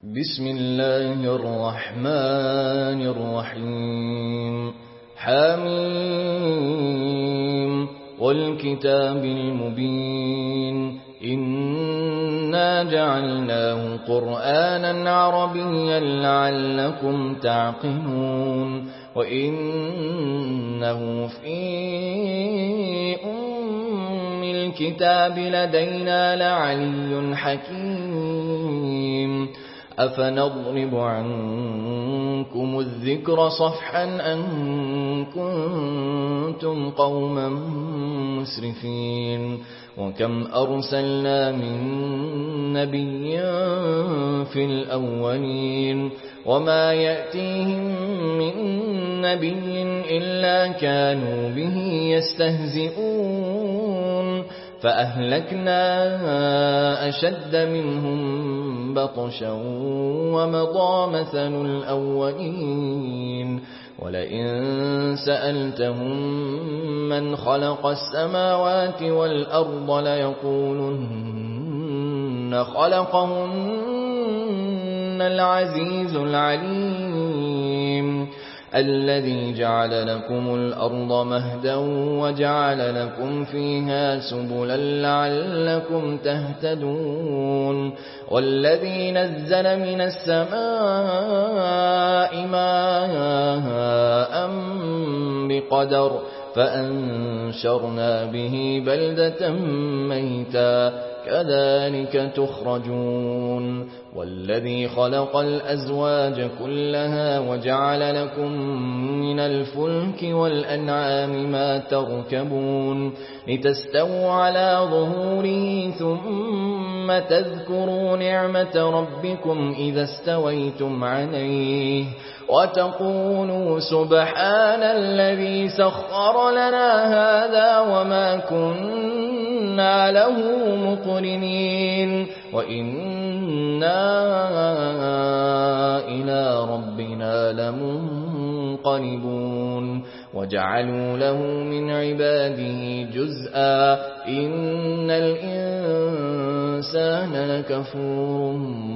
بسم الله الرحمن الرحيم حميم والكتاب المبين إنا جعلناه قرآنا عربيا لعلكم تعقلون وإنه في أم الكتاب لدينا لعلي حكيم أفنضرب عنكم الذكر صفحا أن كنتم قوما مسرفين وكم أرسلنا من نبي في الأولين وما يأتيهم من نبي إلا كانوا به يستهزئون فأهلكنا أشد منهم بطشا ومضى مثل الأولين ولئن سألتهم من خلق السماوات والأرض ليقولن خلقهن العزيز العليم الذي جعل لكم الأرض مهدا وجعل لكم فيها سبلا لعلكم تهتدون والذي نزل من السماء ماء بقدر فأنشرنا به بلدة ميتا كذلك تخرجون والذي خلق الأزواج كلها وجعل لكم من الفلك والأنعام ما تركبون لتستووا على ظهوره ثم تذكروا نعمة ربكم إذا استويتم عليه وتقولوا سبحان الذي سخر لنا هذا وما كنا له مقرنين وإنا إلى ربنا لمنقلبون وجعلوا له من عباده جزءا إن الإنسان لكفور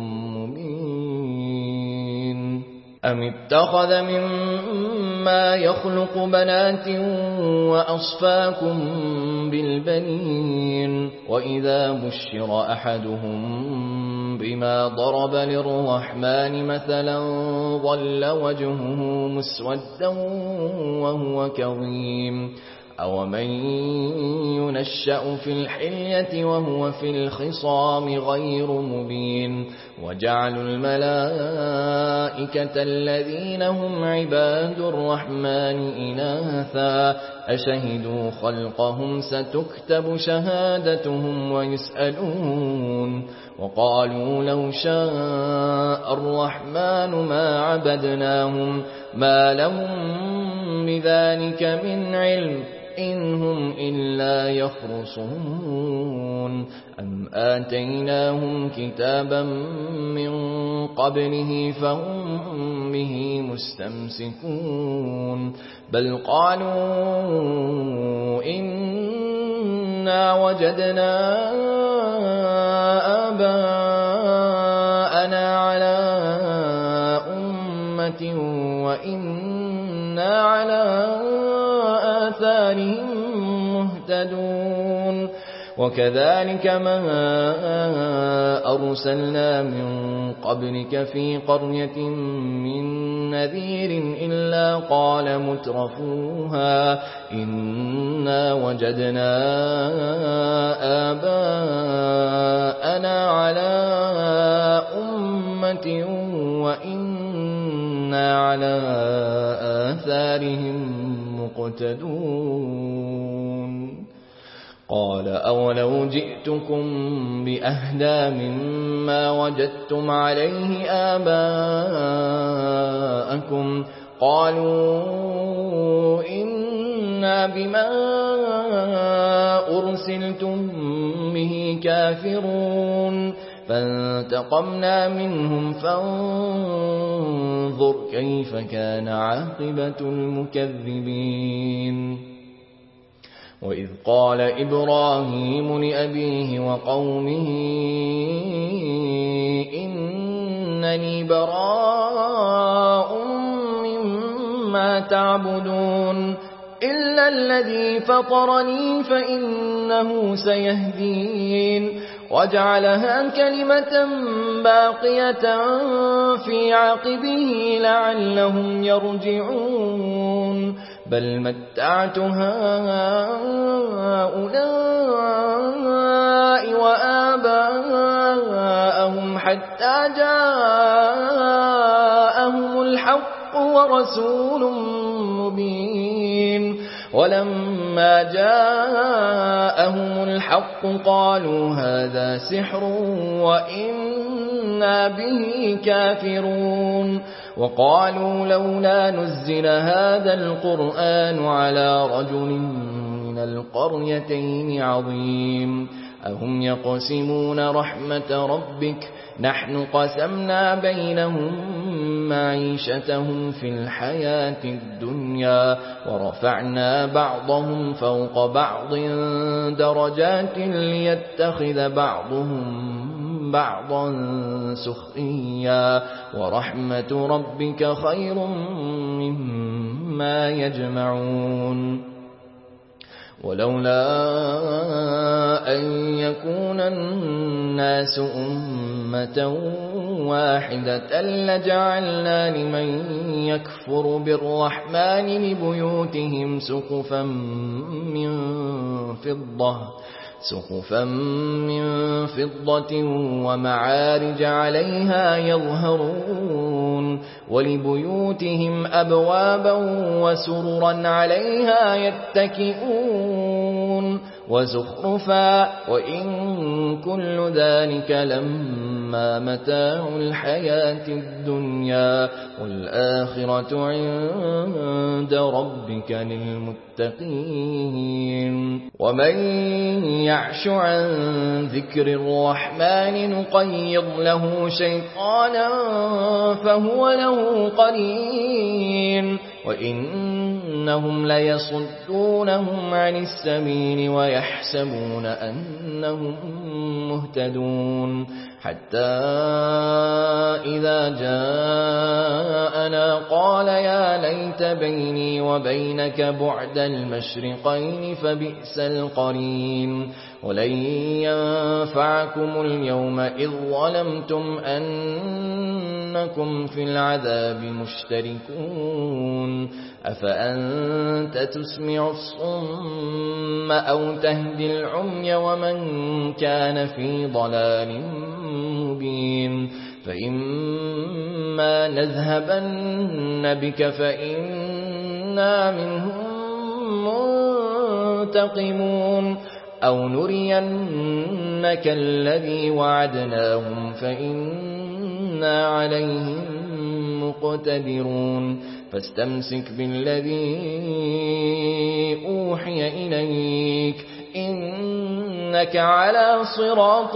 مبين أم اتخذ مما يخلق بنات وأصفاكم بالبنين وإذا بشر أحدهم بما ضرب للرحمن مثلا ظل وجهه مسودا وهو كظيم أومن ينشأ في الحلية وهو في الخصام غير مبين وجعلوا الملائكة الذين هم عباد الرحمن إناثا أشهدوا خلقهم ستكتب شهادتهم ويسألون وقالوا لو شاء الرحمن ما عبدناهم ما لهم بذلك من علم إن هم إلا يخرصون أم آتيناهم كتابا من قبله فهم به مستمسكون بل قالوا إنا وجدنا آباءنا على أمة وإنا على آثارهم مهتدون وكذلك ما أرسلنا من قبلك في قرية من نذير إلا قال مترفوها إنا وجدنا آباءنا على أمة وإنا على آثارهم مقتدون قال أولو جئتكم بأهدى مما وجدتم عليه آباءكم قالوا إنا بما أرسلتم به كافرون فانتقمنا منهم فانظر كيف كان عاقبة المكذبين وإذ قال إبراهيم لأبيه وقومه إنني براء مما تعبدون إلا الذي فطرني فإنه سيهدين وجعلها كلمة باقية في عقبه لعلهم يرجعون بل متعت هؤلاء وآباءهم حتى جاءهم الحق ورسول مبين ولما جاءهم الحق قالوا هذا سحر وإنا به كافرون وقالوا لولا نزل هذا القرآن على رجل من القريتين عظيم أهم يقسمون رحمة ربك نحن قسمنا بينهم معيشتهم في الحياة الدنيا ورفعنا بعضهم فوق بعض درجات ليتخذ بعضهم بعضا سخريا ورحمة ربك خير مما يجمعون ولولا أن يكون الناس أمة واحدة لجعلنا لمن يكفر بالرحمن لبيوتهم سقفا من فضة ومعارج عليها يظهرون ولبيوتهم أبوابا وسررا عليها يتكئون وزخرفا وإن كل ذلك لما متاع الحياة الدنيا والآخرة عند ربك للمتقين ومن يعش عن ذكر الرحمن نقيض له شيطانا فهو له قرين وإنهم ليصدونهم عن السبيل ويحسبون أنهم مهتدون حتى إذا جاءنا قال يا ليت بيني وبينك بعد المشرقين فبئس القرين ولن ينفعكم اليوم إذ ظلمتم أنكم في العذاب مشتركون أفأنت تسمع الصم أو تهدي العمي ومن كان في ضلال مبين فإما نذهبن بك فإنا منهم منتقمون أو نرينك الذي وعدناهم فإنا عليهم مقتدرون فاستمسك بالذي أوحي إليك إنك على صراط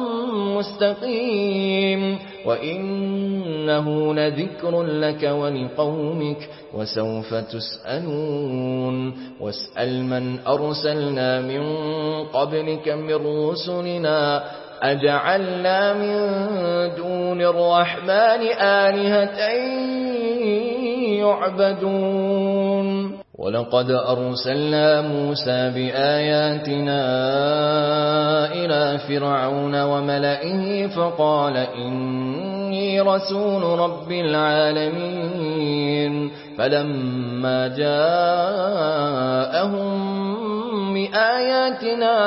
مستقيم وإنه لذكر لك ولقومك وسوف تسألون واسأل من أرسلنا من قبلك من رسلنا أجعلنا من دون الرحمن آلهة يعبدون ولقد أرسلنا موسى بآياتنا إلى فرعون وملئه فقال إني رسول رب العالمين فلما جاءهم بآياتنا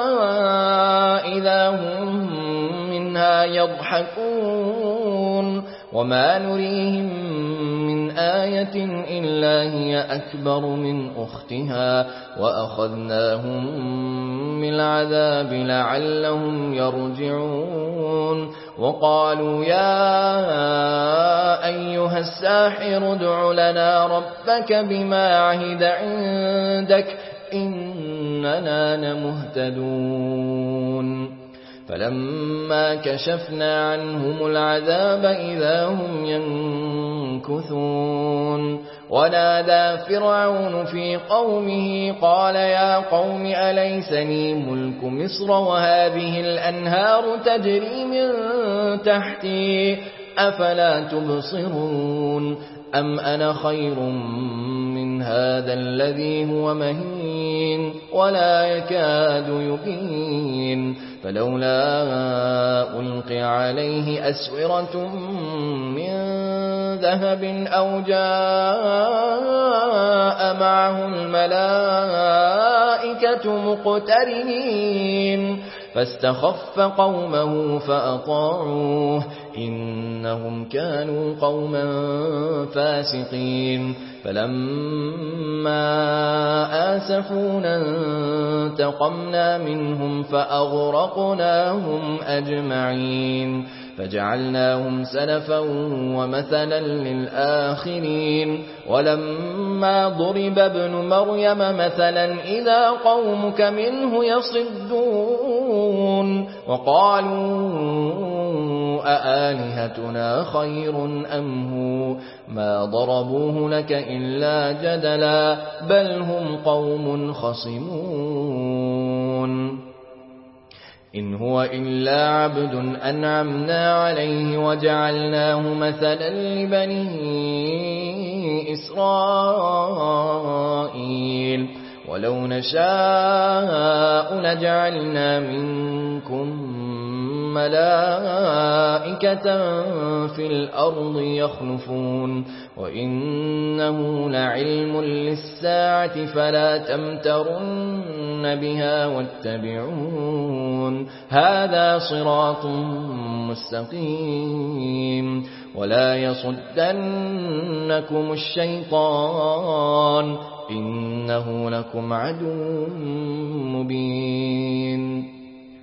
إذا هم منها يضحكون وما نريهم من آية إلا هي أكبر من أختها وأخذناهم بالعذاب لعلهم يرجعون وقالوا يا أيها الساحر ادع لنا ربك بما عهد عندك إننا لمهتدون فلما كشفنا عنهم العذاب إذا هم ينكثون ونادى فرعون في قومه قال يا قوم أليس لي ملك مصر وهذه الأنهار تجري من تحتي أفلا تبصرون أم أنا خير من هذا الذي هو مهين ولا يكاد يبين فلولا ألقي عليه أسورة من ذهب أو جاء معه الملائكة مقترنين فاستخف قومه فأطاعوه إنهم كانوا قوما فاسقين فلما آسفونا انتقمنا منهم فأغرقناهم أجمعين فجعلناهم سلفا ومثلا للآخرين ولما ضرب ابن مريم مثلا إذا قومك منه يصدون وقالوا أآلهتنا خير أم هو ما ضربوه لك إلا جدلا بل هم قوم خصمون إن هو إلا عبد أنعمنا عليه وجعلناه مثلا لبني إسرائيل ولو نشاء لجعلنا منكم ملائكة في الأرض يخلفون وإنه لعلم للساعة فلا تمترن بها واتبعون هذا صراط مستقيم ولا يصدنكم الشيطان إنه لكم عدو مبين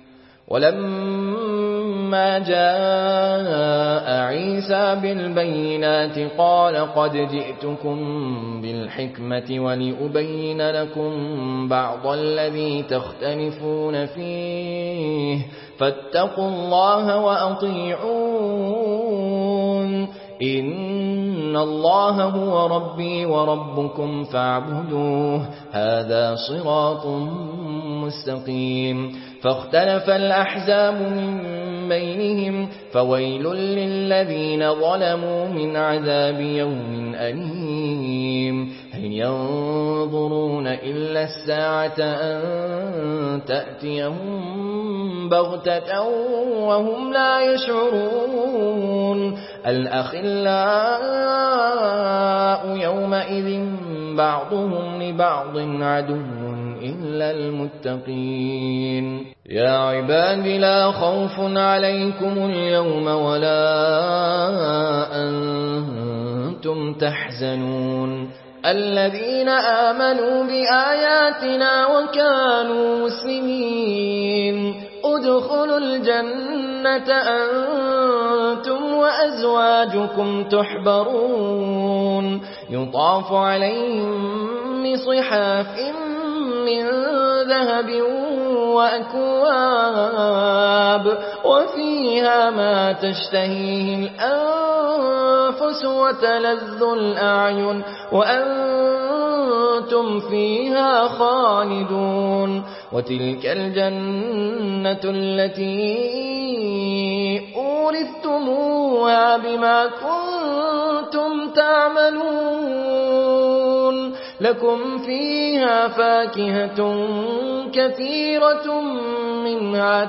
ولما جاء عيسى بالبينات قال قد جئتكم بالحكمة ولأبين لكم بعض الذي تختلفون فيه فاتقوا الله وأطيعون إن الله هو ربي وربكم فاعبدوه هذا صراط مستقيم فاختلف الأحزاب من بينهم فويل للذين ظلموا من عذاب يوم أليم هل ينظرون إلا الساعة أن تأتيهم بغتة وهم لا يشعرون الأخلاء يومئذ بعضهم لبعض عدو إلا المتقين يا عباد لا خوف عليكم اليوم ولا أنتم تحزنون الذين آمنوا بآياتنا وكانوا مسلمين ادخلوا الجنة أنتم وأزواجكم تحبرون يطاف عليهم بصحاف من ذهب وأكواب وفيها ما تشتهيه الأنفس وتلذ الأعين وأنتم فيها خالدون وتلك الجنة التي أورثتموها بما كنتم تعملون لكم فيها فاكهة كثيرة منها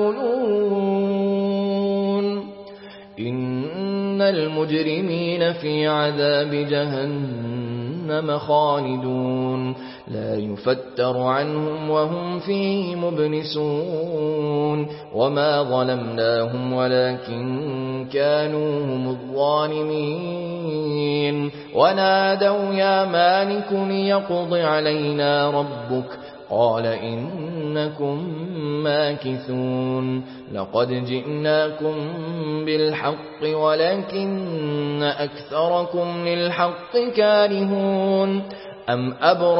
تأكلون إن المجرمين في عذاب جهنم خالدون لا يفتر عنهم وهم فيه مبلسون وما ظلمناهم ولكن كانوا هم الظالمين ونادوا يا مالك ليقض علينا ربك قال إنكم ماكثون لقد جئناكم بالحق ولكن أكثركم للحق كارهون أم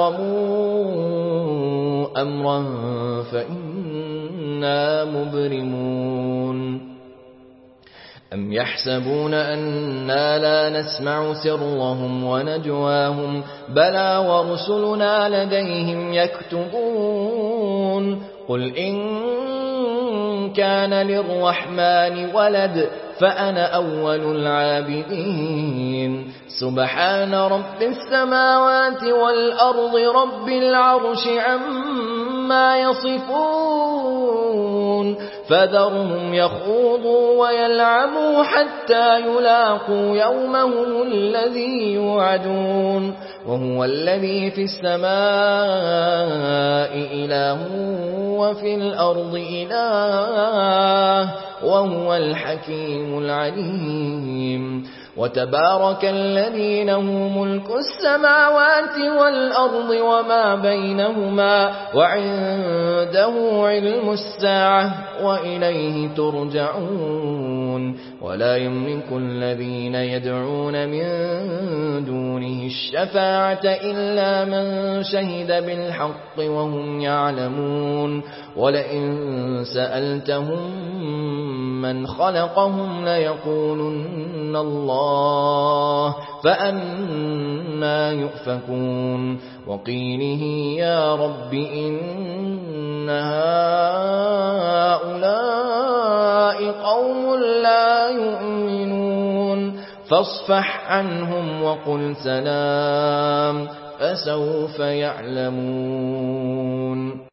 أبرموا أمرا فإنا مبرمون أم يحسبون أننا لا نسمع سرهم ونجواهم بلى ورسلنا لديهم يكتبون قل إن كان للرحمن ولد فأنا أول العابدين سبحان رب السماوات والأرض رب العرش عما يصفون فذرهم يخوضوا ويلعبوا حتى يلاقوا يومهم الذي يوعدون وهو الذي في السماء إله وفي الأرض إله وهو الحكيم العليم وتبارك الذي له ملك السماوات والأرض وما بينهما وعنده علم الساعة وإليه ترجعون ولا يملك الذين يدعون من دونه الشفاعة إلا من شهد بالحق وهم يعلمون ولئن سألتهم من خلقهم ليقولن الله فأنى يؤفكون وقيله يا رب إن هؤلاء قوم لا يؤمنون فاصفح عنهم وقل سلام فسوف يعلمون